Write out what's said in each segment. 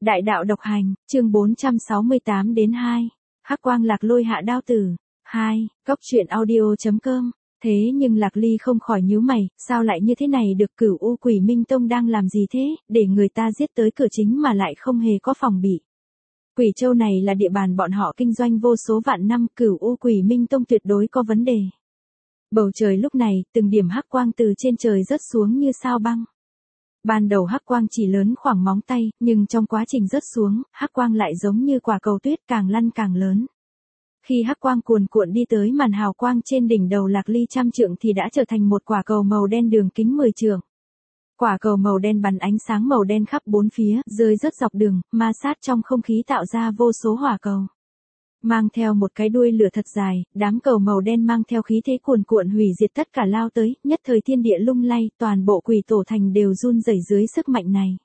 Đại đạo độc hành, chương 468 đến 2. Hắc quang Lạc Lôi hạ đao tử. 2. Cốc truyện audio.com. Thế nhưng Lạc Ly không khỏi nhíu mày, sao lại như thế này được, Cửu U Quỷ Minh Tông đang làm gì thế, để người ta giết tới cửa chính mà lại không hề có phòng bị. Quỷ Châu này là địa bàn bọn họ kinh doanh vô số vạn năm, Cửu U Quỷ Minh Tông tuyệt đối có vấn đề. Bầu trời lúc này, từng điểm hắc quang từ trên trời rớt xuống như sao băng. Ban đầu hắc quang chỉ lớn khoảng móng tay, nhưng trong quá trình rớt xuống, hắc quang lại giống như quả cầu tuyết càng lăn càng lớn. Khi hắc quang cuồn cuộn đi tới màn hào quang trên đỉnh đầu Lạc Ly trăm trượng thì đã trở thành một quả cầu màu đen đường kính 10 trượng. Quả cầu màu đen bắn ánh sáng màu đen khắp bốn phía, rơi rớt dọc đường, ma sát trong không khí tạo ra vô số hỏa cầu. Mang theo một cái đuôi lửa thật dài, đám cầu màu đen mang theo khí thế cuồn cuộn hủy diệt tất cả lao tới, nhất thời thiên địa lung lay, toàn bộ Quỷ Tổ Thành đều run rẩy dưới sức mạnh này.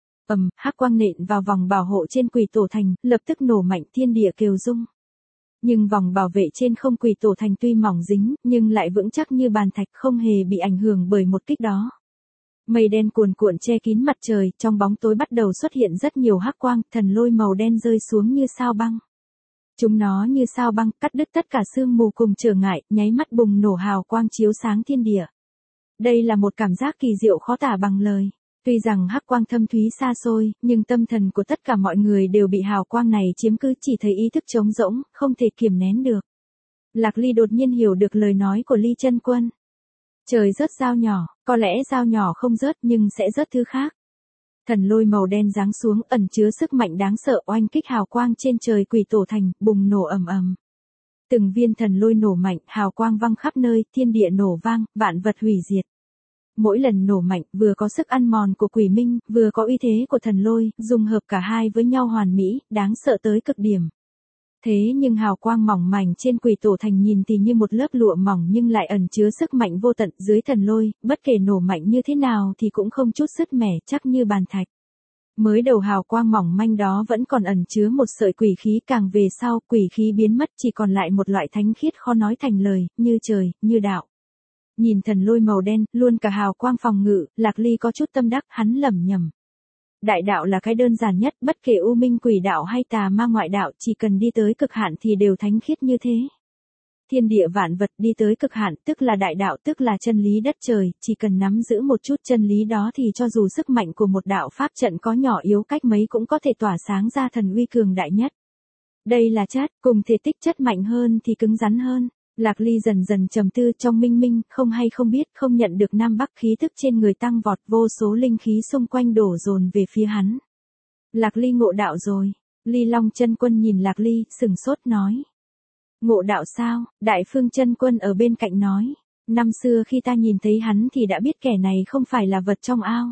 Hắc quang nện vào vòng bảo hộ trên Quỷ Tổ Thành, lập tức nổ mạnh, thiên địa kêu rung. Nhưng vòng bảo vệ trên không Quỷ Tổ Thành tuy mỏng dính, nhưng lại vững chắc như bàn thạch, không hề bị ảnh hưởng bởi một kích đó. Mây đen cuồn cuộn che kín mặt trời, trong bóng tối bắt đầu xuất hiện rất nhiều hắc quang, thần lôi màu đen rơi xuống như sao băng. Chúng nó như sao băng, cắt đứt tất cả sương mù cùng trở ngại, nháy mắt bùng nổ hào quang chiếu sáng thiên địa. Đây là một cảm giác kỳ diệu khó tả bằng lời. Tuy rằng hắc quang thâm thúy xa xôi, nhưng tâm thần của tất cả mọi người đều bị hào quang này chiếm cứ, chỉ thấy ý thức trống rỗng, không thể kiềm nén được. Lạc Ly đột nhiên hiểu được lời nói của Ly Chân Quân. Trời rớt dao nhỏ, có lẽ dao nhỏ không rớt nhưng sẽ rớt thứ khác. Thần lôi màu đen giáng xuống, ẩn chứa sức mạnh đáng sợ, oanh kích hào quang trên trời Quỷ Tổ Thành, bùng nổ ầm ầm. Từng viên thần lôi nổ mạnh, hào quang văng khắp nơi, thiên địa nổ vang, vạn vật hủy diệt. Mỗi lần nổ mạnh, vừa có sức ăn mòn của quỷ minh, vừa có uy thế của thần lôi, dung hợp cả hai với nhau hoàn mỹ, đáng sợ tới cực điểm. Thế nhưng hào quang mỏng mảnh trên Quỷ Tổ Thành nhìn thì như một lớp lụa mỏng nhưng lại ẩn chứa sức mạnh vô tận, dưới thần lôi, bất kể nổ mạnh như thế nào thì cũng không chút sứt mẻ, chắc như bàn thạch. Mới đầu hào quang mỏng manh đó vẫn còn ẩn chứa một sợi quỷ khí, càng về sau, quỷ khí biến mất, chỉ còn lại một loại thánh khiết khó nói thành lời, như trời, như đạo. Nhìn thần lôi màu đen, luôn cả hào quang phòng ngự, Lạc Ly có chút tâm đắc, hắn lẩm nhẩm. Đại đạo là cái đơn giản nhất, bất kể u minh quỷ đạo hay tà ma ngoại đạo, chỉ cần đi tới cực hạn thì đều thánh khiết như thế. Thiên địa vạn vật đi tới cực hạn, tức là đại đạo, tức là chân lý đất trời, chỉ cần nắm giữ một chút chân lý đó thì cho dù sức mạnh của một đạo pháp trận có nhỏ yếu cách mấy cũng có thể tỏa sáng ra thần uy cường đại nhất. Đây là chất, cùng thể tích chất mạnh hơn thì cứng rắn hơn. Lạc Ly dần dần trầm tư, trong minh minh, không hay không biết, không nhận được nam bắc khí thức trên người tăng vọt, vô số linh khí xung quanh đổ dồn về phía hắn. Lạc Ly ngộ đạo rồi. Ly Long Chân Quân nhìn Lạc Ly, sừng sốt nói. Ngộ đạo sao? Đại Phương Chân Quân ở bên cạnh nói. Năm xưa khi ta nhìn thấy hắn thì đã biết kẻ này không phải là vật trong ao.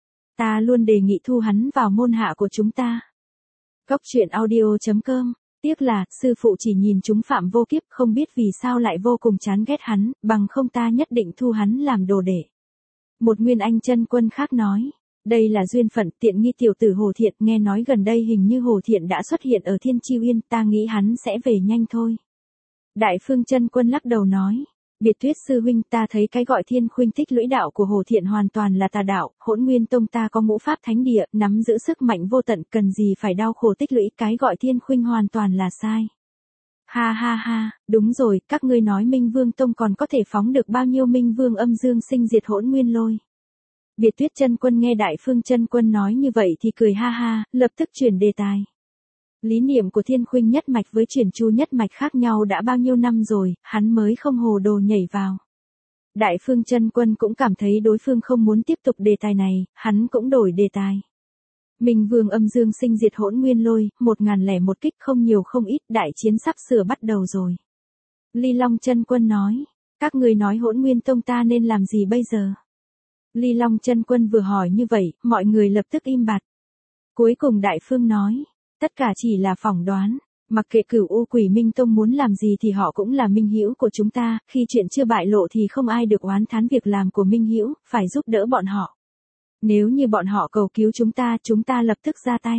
Ta luôn đề nghị thu hắn vào môn hạ của chúng ta. Cốc truyện audio.com. Tiếc là, sư phụ chỉ nhìn chúng Phạm Vô Kiếp, không biết vì sao lại vô cùng chán ghét hắn, bằng không ta nhất định thu hắn làm đồ đệ. Một Nguyên Anh Chân Quân khác nói, đây là duyên phận, tiện nghi tiểu tử Hồ Thiện, nghe nói gần đây hình như Hồ Thiện đã xuất hiện ở Thiên Chi Uyên, ta nghĩ hắn sẽ về nhanh thôi. Đại Phương Chân Quân lắc đầu nói, Biệt Tuyết sư huynh, ta thấy cái gọi Thiên Khuynh Tích Lũy đạo của Hồ Thiện hoàn toàn là tà đạo, Hỗn Nguyên Tông ta có ngũ pháp thánh địa, nắm giữ sức mạnh vô tận, cần gì phải đau khổ tích lũy, cái gọi Thiên Khuynh hoàn toàn là sai. Ha ha ha, đúng rồi, các ngươi nói Minh Vương Tông còn có thể phóng được bao nhiêu Minh Vương âm dương sinh diệt Hỗn Nguyên lôi. Biệt Tuyết Chân Quân nghe Đại Phương Chân Quân nói như vậy thì cười ha ha, lập tức chuyển đề tài. Lý niệm của Thiên Khuynh nhất mạch với Triển Chu nhất mạch khác nhau đã bao nhiêu năm rồi, hắn mới không hồ đồ nhảy vào. Đại Phương Chân Quân cũng cảm thấy đối phương không muốn tiếp tục đề tài này, hắn cũng đổi đề tài. Minh Vương âm dương sinh diệt Hỗn Nguyên lôi, 1001 kích, không nhiều không ít, đại chiến sắp sửa bắt đầu rồi. Ly Long Chân Quân nói, các người nói Hỗn Nguyên Tông ta nên làm gì bây giờ? Ly Long Chân Quân vừa hỏi như vậy, mọi người lập tức im bặt. Cuối cùng Đại Phương nói, tất cả chỉ là phỏng đoán, mặc kệ Cửu U Quỷ Minh Tông muốn làm gì thì họ cũng là minh hữu của chúng ta, khi chuyện chưa bại lộ thì không ai được oán thán việc làm của minh hữu, phải giúp đỡ bọn họ. Nếu như bọn họ cầu cứu chúng ta lập tức ra tay.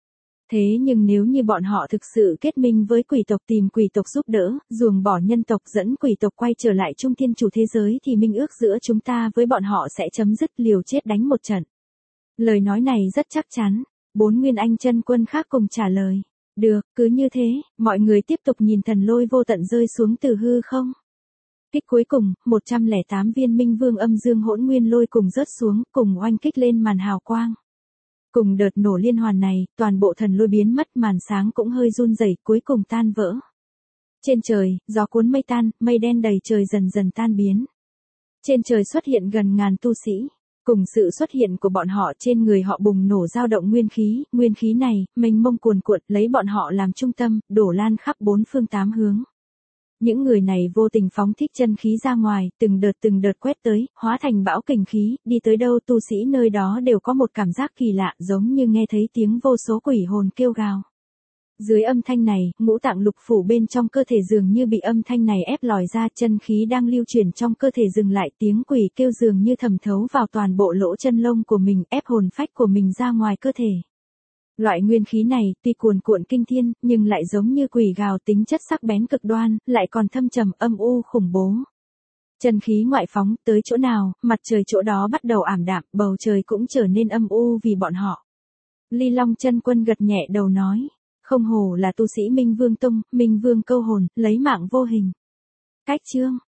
Thế nhưng nếu như bọn họ thực sự kết minh với quỷ tộc tìm quỷ tộc giúp đỡ, ruồng bỏ nhân tộc dẫn quỷ tộc quay trở lại Trung Thiên Chủ thế giới thì minh ước giữa chúng ta với bọn họ sẽ chấm dứt, liều chết đánh một trận. Lời nói này rất chắc chắn. 4 Nguyên Anh chân quân khác cùng trả lời. Được, cứ như thế, mọi người tiếp tục nhìn thần lôi vô tận rơi xuống từ hư không. Kích cuối cùng, 108 viên minh vương âm dương hỗn nguyên lôi cùng rớt xuống, cùng oanh kích lên màn hào quang. Cùng đợt nổ liên hoàn này, toàn bộ thần lôi biến mất, màn sáng cũng hơi run rẩy, cuối cùng tan vỡ. Trên trời, gió cuốn mây tan, mây đen đầy trời dần dần tan biến. Trên trời xuất hiện gần ngàn tu sĩ. Cùng sự xuất hiện của bọn họ, trên người họ bùng nổ dao động nguyên khí này, mênh mông cuồn cuộn, lấy bọn họ làm trung tâm, đổ lan khắp bốn phương tám hướng. Những người này vô tình phóng thích chân khí ra ngoài, từng đợt quét tới, hóa thành bão kình khí, đi tới đâu tu sĩ nơi đó đều có một cảm giác kỳ lạ, giống như nghe thấy tiếng vô số quỷ hồn kêu gào. Dưới âm thanh này, ngũ tạng lục phủ bên trong cơ thể dường như bị âm thanh này ép lòi ra, chân khí đang lưu chuyển trong cơ thể dừng lại, tiếng quỷ kêu dường như thẩm thấu vào toàn bộ lỗ chân lông của mình, ép hồn phách của mình ra ngoài cơ thể. Loại nguyên khí này, tuy cuồn cuộn kinh thiên, nhưng lại giống như quỷ gào, tính chất sắc bén cực đoan, lại còn thâm trầm, âm u khủng bố. Chân khí ngoại phóng, tới chỗ nào, mặt trời chỗ đó bắt đầu ảm đạm, bầu trời cũng trở nên âm u vì bọn họ. Ly Long chân quân gật nhẹ đầu nói. Không hổ là tu sĩ Minh Vương Tông, Minh Vương câu hồn, lấy mạng vô hình. Cách chương